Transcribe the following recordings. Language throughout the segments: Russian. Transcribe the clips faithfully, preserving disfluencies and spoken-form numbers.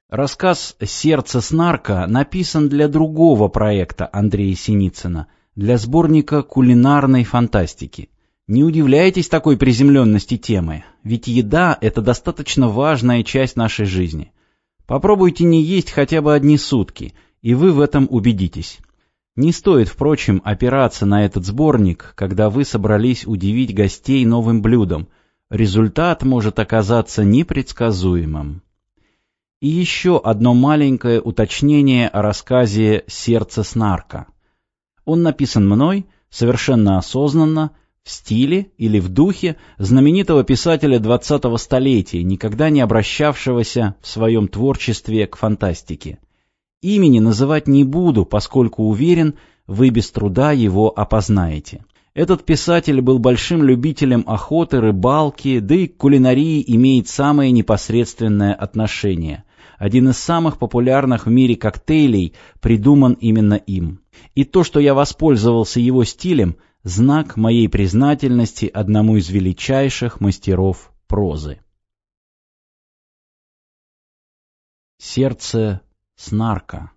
Рассказ «Сердце снарка» написан для другого проекта Андрея Синицына, для сборника кулинарной фантастики. Не удивляйтесь такой приземленности темы, ведь еда – это достаточно важная часть нашей жизни. Попробуйте не есть хотя бы одни сутки, и вы в этом убедитесь. Не стоит, впрочем, опираться на этот сборник, когда вы собрались удивить гостей новым блюдом. Результат может оказаться непредсказуемым. И еще одно маленькое уточнение о рассказе «Сердце снарка». Он написан мной совершенно осознанно, в стиле или в духе знаменитого писателя двадцатого столетия, никогда не обращавшегося в своем творчестве к фантастике. Имени называть не буду, поскольку уверен, вы без труда его опознаете. Этот писатель был большим любителем охоты, рыбалки, да и к кулинарии имеет самое непосредственное отношение. Один из самых популярных в мире коктейлей придуман именно им. И то, что я воспользовался его стилем, знак моей признательности одному из величайших мастеров прозы. Сердце снарка.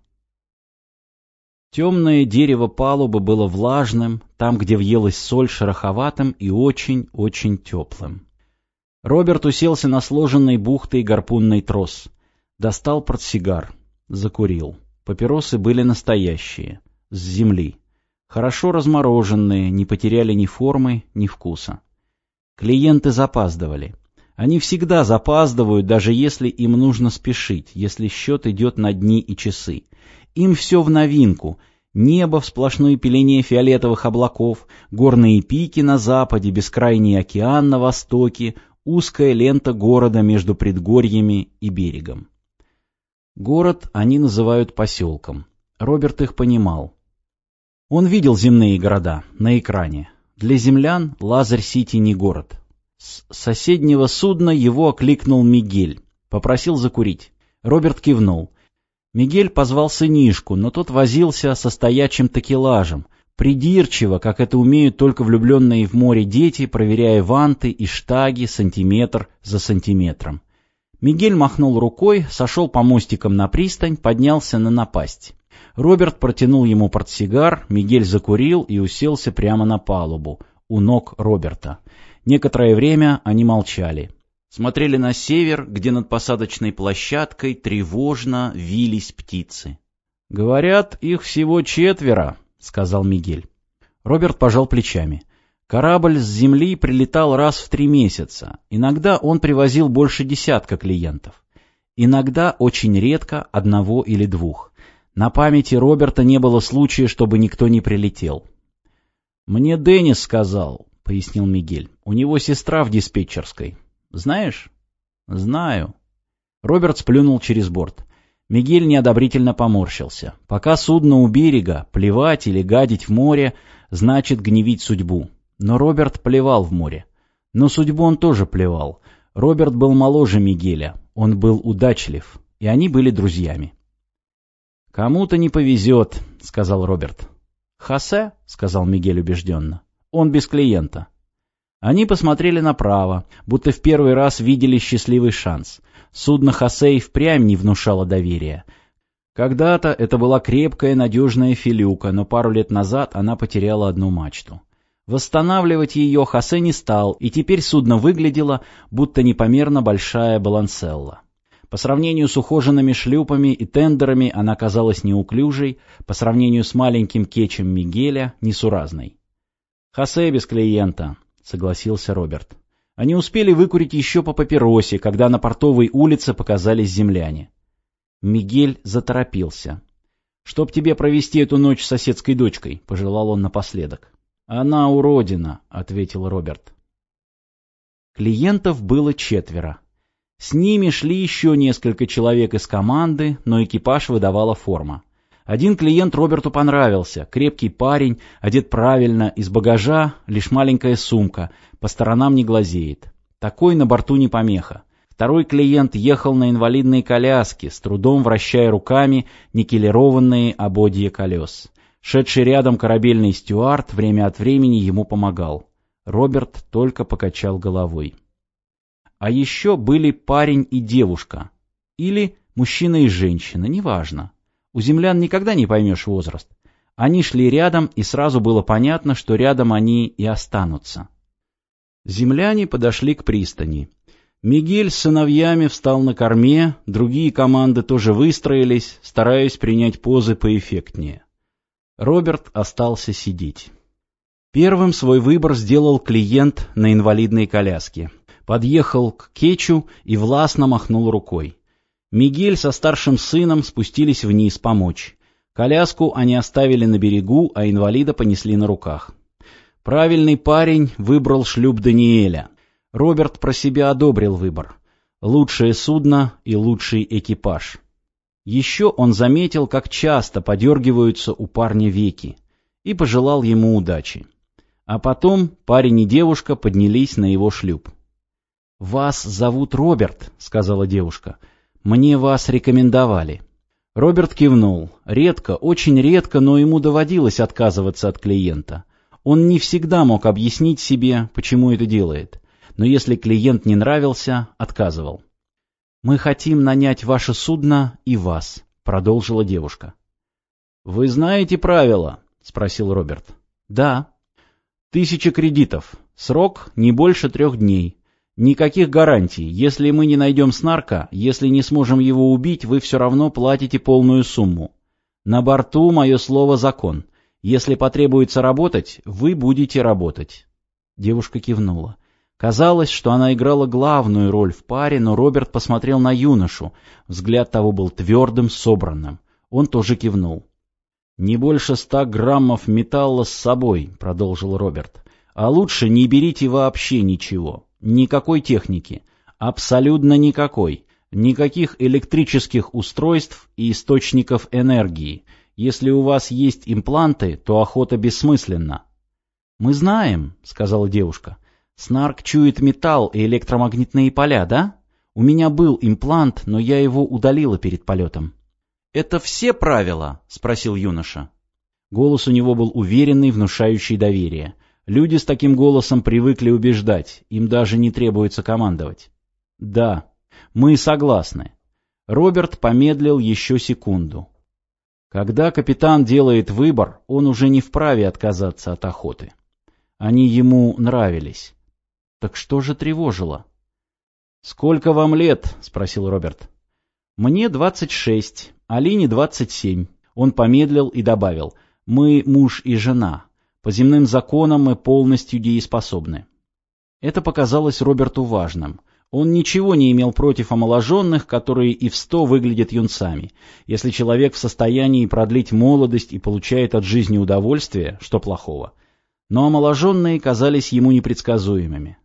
Темное дерево палубы было влажным, там, где въелась соль, шероховатым и очень-очень теплым. Роберт уселся на сложенной бухтой гарпунный трос. Достал портсигар. Закурил. Папиросы были настоящие, с земли. Хорошо размороженные, не потеряли ни формы, ни вкуса. Клиенты запаздывали. Они всегда запаздывают, даже если им нужно спешить, если счет идет на дни и часы. Им все в новинку. Небо в сплошной пелене фиолетовых облаков, горные пики на западе, бескрайний океан на востоке, узкая лента города между предгорьями и берегом. Город они называют поселком. Роберт их понимал. Он видел земные города на экране. Для землян Лазарь-Сити не город. С соседнего судна его окликнул Мигель. Попросил закурить. Роберт кивнул. Мигель позвал сынишку, но тот возился со стоячим такелажем, придирчиво, как это умеют только влюбленные в море дети, проверяя ванты и штаги сантиметр за сантиметром. Мигель махнул рукой, сошел по мостикам на пристань, поднялся на напасть. Роберт протянул ему портсигар, Мигель закурил и уселся прямо на палубу, у ног Роберта. Некоторое время они молчали. Смотрели на север, где над посадочной площадкой тревожно вились птицы. «Говорят, их всего четверо», — сказал Мигель. Роберт пожал плечами. Корабль с земли прилетал раз в три месяца. Иногда он привозил больше десятка клиентов. Иногда, очень редко, одного или двух. На памяти Роберта не было случая, чтобы никто не прилетел. «Мне Деннис сказал», — пояснил Мигель. «У него сестра в диспетчерской. Знаешь?» «Знаю». Роберт сплюнул через борт. Мигель неодобрительно поморщился. Пока судно у берега, плевать или гадить в море значит гневить судьбу. Но Роберт плевал в море. Но судьбу он тоже плевал. Роберт был моложе Мигеля, он был удачлив, и они были друзьями. «Кому-то не повезет», — сказал Роберт. «Хосе», — сказал Мигель убежденно, — «он без клиента». Они посмотрели направо, будто в первый раз видели счастливый шанс. Судно Хосе и впрямь не внушало доверия. Когда-то это была крепкая, надежная филюка, но пару лет назад она потеряла одну мачту. Восстанавливать ее Хосе не стал, и теперь судно выглядело, будто непомерно большая баланселла. По сравнению с ухоженными шлюпами и тендерами она казалась неуклюжей, по сравнению с маленьким кетчем Мигеля — несуразной. «Хосе без клиента», — согласился Роберт. Они успели выкурить еще по папиросе, когда на портовой улице показались земляне. Мигель заторопился. «Чтоб тебе провести эту ночь с соседской дочкой», — пожелал он напоследок. «Она уродина», — ответил Роберт. Клиентов было четверо. С ними шли еще несколько человек из команды, но экипаж выдавала форма. Один клиент Роберту понравился, крепкий парень, одет правильно, из багажа лишь маленькая сумка, по сторонам не глазеет. Такой на борту не помеха. Второй клиент ехал на инвалидной коляске, с трудом вращая руками никелированные ободья колес. Шедший рядом корабельный стюард время от времени ему помогал. Роберт только покачал головой. А еще были парень и девушка. Или Мужчина и женщина, неважно. У землян никогда не поймешь возраст. Они шли рядом, и сразу было понятно, что рядом они и останутся. Земляне подошли к пристани. Мигель с сыновьями встал на корме, другие команды тоже выстроились, стараясь принять позы поэффектнее. Роберт остался сидеть. Первым свой выбор сделал клиент на инвалидной коляске. Подъехал к Кетчу и властно махнул рукой. Мигель со старшим сыном спустились вниз помочь. Коляску они оставили на берегу, а инвалида понесли на руках. Правильный парень выбрал шлюп Даниэля. Роберт про себя одобрил выбор. Лучшее судно и лучший экипаж. Еще он заметил, как часто подергиваются у парня веки, и пожелал ему удачи. А потом парень и девушка поднялись на его шлюп. «Вас зовут Роберт», — сказала девушка. «Мне вас рекомендовали». Роберт кивнул. Редко, очень редко, но ему доводилось отказываться от клиента. Он не всегда мог объяснить себе, почему это делает. Но если клиент не нравился, отказывал. «Мы хотим нанять ваше судно и вас», — продолжила девушка. «Вы знаете правила?» — спросил Роберт. «Да». «Тысяча кредитов. Срок не больше трех дней. Никаких гарантий. Если мы не найдем снарка, если не сможем его убить, вы все равно платите полную сумму. На борту мое слово закон. Если потребуется работать, вы будете работать». Девушка кивнула. Казалось, что она играла главную роль в паре, но Роберт посмотрел на юношу. Взгляд того был твердым, собранным. Он тоже кивнул. «Не больше ста граммов металла с собой», — продолжил Роберт. «А лучше не берите вообще ничего. Никакой техники. Абсолютно никакой. Никаких электрических устройств и источников энергии. Если у вас есть импланты, то охота бессмысленна». «Мы знаем», — сказала девушка. «Снарк чует металл и электромагнитные поля, да? У меня был имплант, но я его удалила перед полетом». «Это все правила?» — спросил юноша. Голос у него был уверенный, внушающий доверие. Люди с таким голосом привыкли убеждать, им даже не требуется командовать. «Да, мы согласны». Роберт помедлил еще секунду. Когда капитан делает выбор, он уже не вправе отказаться от охоты. Они ему нравились. Так что же тревожило? «Сколько вам лет?» — спросил Роберт. «Мне двадцать шесть, Алине двадцать семь». Он помедлил и добавил: «Мы муж и жена. По земным законам мы полностью дееспособны». Это показалось Роберту важным. Он ничего не имел против омоложенных, которые и в сто выглядят юнцами. Если человек в состоянии продлить молодость и получает от жизни удовольствие, что плохого? Но омоложенные казались ему непредсказуемыми.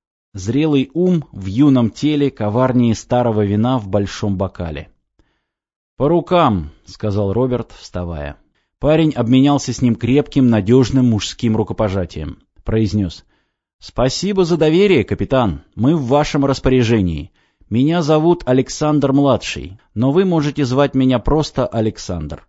Зрелый ум в юном теле коварнее старого вина в большом бокале. «По рукам», — сказал Роберт, вставая. Парень обменялся с ним крепким, надежным мужским рукопожатием. Произнес: «Спасибо за доверие, капитан. Мы в вашем распоряжении. Меня зовут Александр-младший, но вы можете звать меня просто Александр».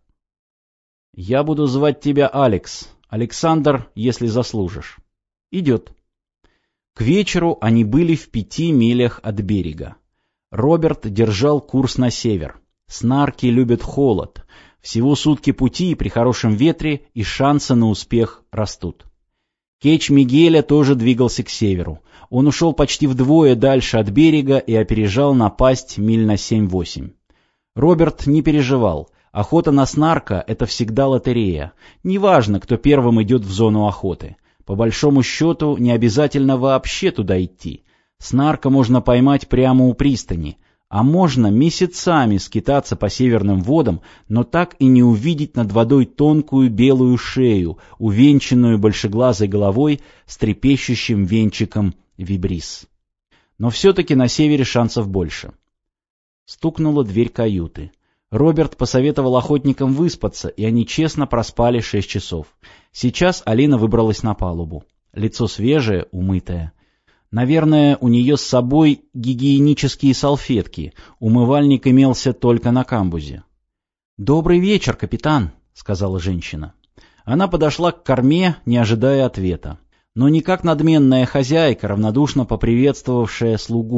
«Я буду звать тебя Алекс. Александр, если заслужишь». «Идет». К вечеру они были в пяти милях от берега. Роберт держал курс на север. Снарки любят холод. Всего сутки пути при хорошем ветре, и шансы на успех растут. Кетч Мигеля тоже двигался к северу. Он ушел почти вдвое дальше от берега и опережал напасть миль на семь-восемь. Роберт не переживал. Охота на снарка — это всегда лотерея. Неважно, кто первым идет в зону охоты. По большому счету, не обязательно вообще туда идти. Снарка можно поймать прямо у пристани. А можно месяцами скитаться по северным водам, но так и не увидеть над водой тонкую белую шею, увенчанную большеглазой головой с трепещущим венчиком вибрис. Но все-таки на севере шансов больше. Стукнула дверь каюты. Роберт посоветовал охотникам выспаться, и они честно проспали шесть часов. Сейчас Алина выбралась на палубу. Лицо свежее, умытое. Наверное, у нее с собой гигиенические салфетки. Умывальник имелся только на камбузе. «Добрый вечер, капитан», — сказала женщина. Она подошла к корме, не ожидая ответа. Но не как надменная хозяйка, равнодушно поприветствовавшая слугу,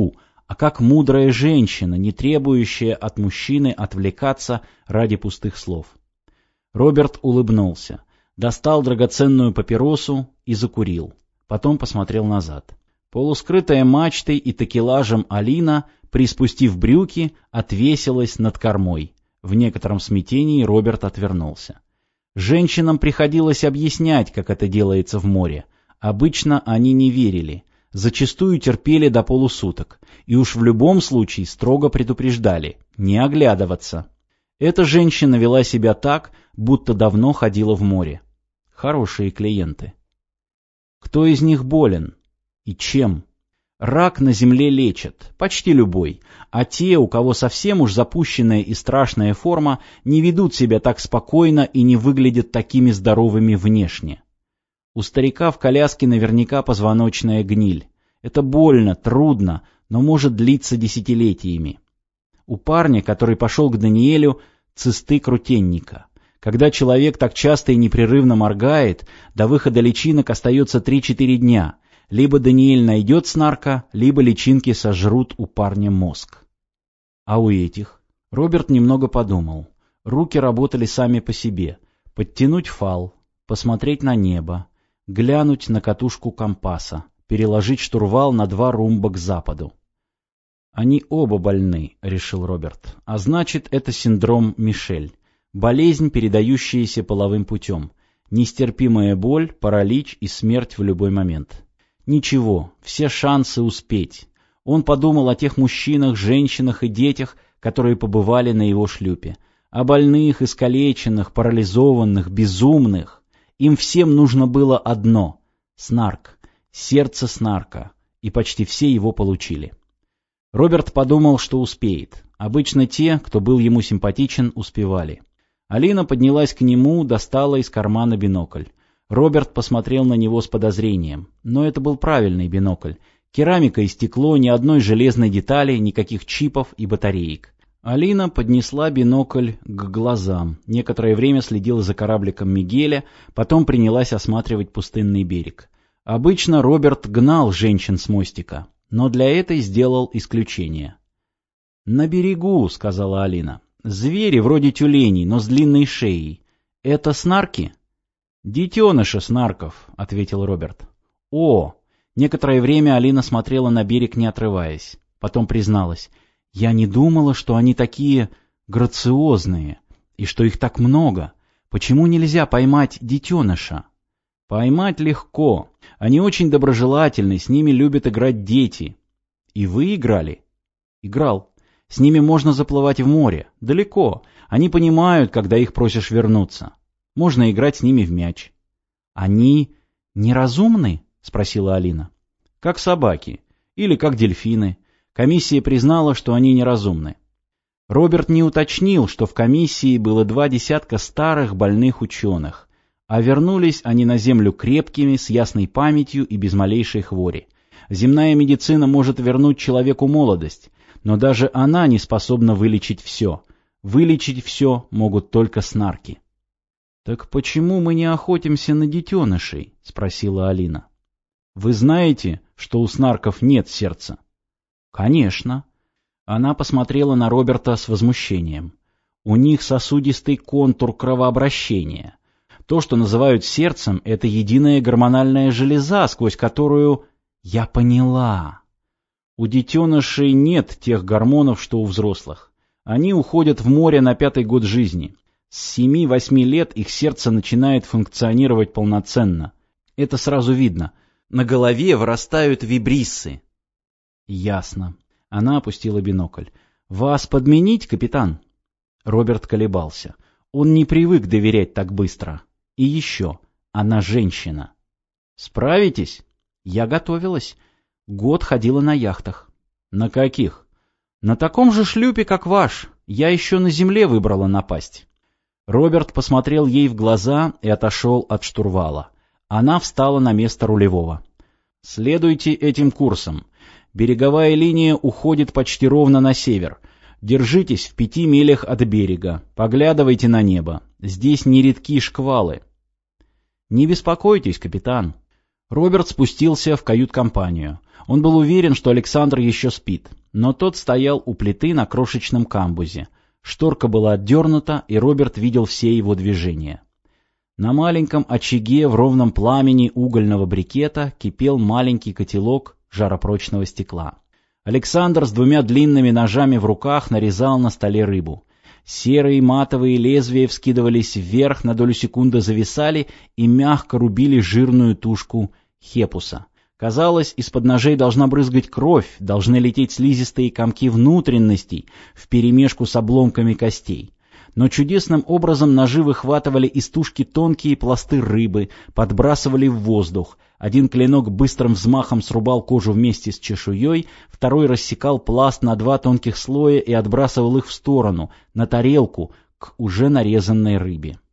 а как мудрая женщина, не требующая от мужчины отвлекаться ради пустых слов. Роберт улыбнулся, достал драгоценную папиросу и закурил. Потом посмотрел назад. Полускрытая мачтой и такелажем Алина, приспустив брюки, отвесилась над кормой. В некотором смятении Роберт отвернулся. Женщинам приходилось объяснять, как это делается в море. Обычно они не верили, зачастую терпели до полусуток, и уж в любом случае строго предупреждали – не оглядываться. Эта женщина вела себя так, будто давно ходила в море. Хорошие клиенты. Кто из них болен? И чем? Рак на земле лечат, почти любой, а те, у кого совсем уж запущенная и страшная форма, не ведут себя так спокойно и не выглядят такими здоровыми внешне. У старика в коляске наверняка позвоночная гниль. Это больно, трудно, но может длиться десятилетиями. У парня, который пошел к Даниэлю, цисты крутенника. Когда человек так часто и непрерывно моргает, до выхода личинок остается три-четыре дня. Либо Даниэль найдет снарка, либо личинки сожрут у парня мозг. А у этих? Роберт немного подумал. Руки работали сами по себе. Подтянуть фал, посмотреть на небо, глянуть на катушку компаса, переложить штурвал на два румба к западу. «Они оба больны», — решил Роберт. «А значит, это синдром Мишель. Болезнь, передающаяся половым путем. Нестерпимая боль, паралич и смерть в любой момент». Ничего, все шансы успеть. Он подумал о тех мужчинах, женщинах и детях, которые побывали на его шлюпе. О больных, искалеченных, парализованных, безумных. Им всем нужно было одно — снарк, сердце снарка, и почти все его получили. Роберт подумал, что успеет. Обычно те, кто был ему симпатичен, успевали. Алина поднялась к нему, достала из кармана бинокль. Роберт посмотрел на него с подозрением. Но это был правильный бинокль. Керамика и стекло, ни одной железной детали, никаких чипов и батареек. Алина поднесла бинокль к глазам. Некоторое время следила за корабликом Мигеля, потом принялась осматривать пустынный берег. Обычно Роберт гнал женщин с мостика, но для этой сделал исключение. «На берегу», — сказала Алина. «Звери вроде тюленей, но с длинной шеей. Это снарки?» «Детеныша снарков», — ответил Роберт. «О!» Некоторое время Алина смотрела на берег, не отрываясь. Потом призналась. «Я не думала, что они такие грациозные, и что их так много. Почему нельзя поймать детеныша?» «Поймать легко. Они очень доброжелательны, с ними любят играть дети». «И вы играли?» «Играл. С ними можно заплывать в море. Далеко. Они понимают, когда их просишь вернуться. Можно играть с ними в мяч». «Они неразумны?» — спросила Алина. «Как собаки. Или как дельфины. Комиссия признала, что они неразумны». Роберт не уточнил, что в комиссии было два десятка старых больных ученых, а вернулись они на Землю крепкими, с ясной памятью и без малейшей хвори. Земная медицина может вернуть человеку молодость, но даже она не способна вылечить все. Вылечить все могут только снарки. «Так почему мы не охотимся на детенышей?» — спросила Алина. «Вы знаете, что у снарков нет сердца?» «Конечно». Она посмотрела на Роберта с возмущением. «У них сосудистый контур кровообращения. То, что называют сердцем, это единая гормональная железа, сквозь которую...» «Я поняла. У детенышей нет тех гормонов, что у взрослых. Они уходят в море на пятый год жизни. С семи-восьми лет их сердце начинает функционировать полноценно. Это сразу видно. На голове вырастают вибриссы». «Ясно». Она опустила бинокль. «Вас подменить, капитан?» Роберт колебался. Он не привык доверять так быстро. И еще, она женщина. «Справитесь?» «Я готовилась. Год ходила на яхтах». «На каких?» «На таком же шлюпе, как ваш. Я еще на земле выбрала напасть». Роберт посмотрел ей в глаза и отошел от штурвала. Она встала на место рулевого. «Следуйте этим курсом. Береговая линия уходит почти ровно на север. Держитесь в пяти милях от берега. Поглядывайте на небо. Здесь нередки шквалы». «Не беспокойтесь, капитан». Роберт спустился в кают-компанию. Он был уверен, что Александр еще спит, но тот стоял у плиты на крошечном камбузе. Шторка была отдернута, и Роберт видел все его движения. На маленьком очаге в ровном пламени угольного брикета кипел маленький котелок жаропрочного стекла. Александр с двумя длинными ножами в руках нарезал на столе рыбу. Серые матовые лезвия вскидывались вверх, на долю секунды зависали и мягко рубили жирную тушку хепуса. Казалось, из-под ножей должна брызгать кровь, должны лететь слизистые комки внутренностей вперемешку с обломками костей. Но чудесным образом ножи выхватывали из тушки тонкие пласты рыбы, подбрасывали в воздух. Один клинок быстрым взмахом срубал кожу вместе с чешуей, второй рассекал пласт на два тонких слоя и отбрасывал их в сторону, на тарелку, к уже нарезанной рыбе.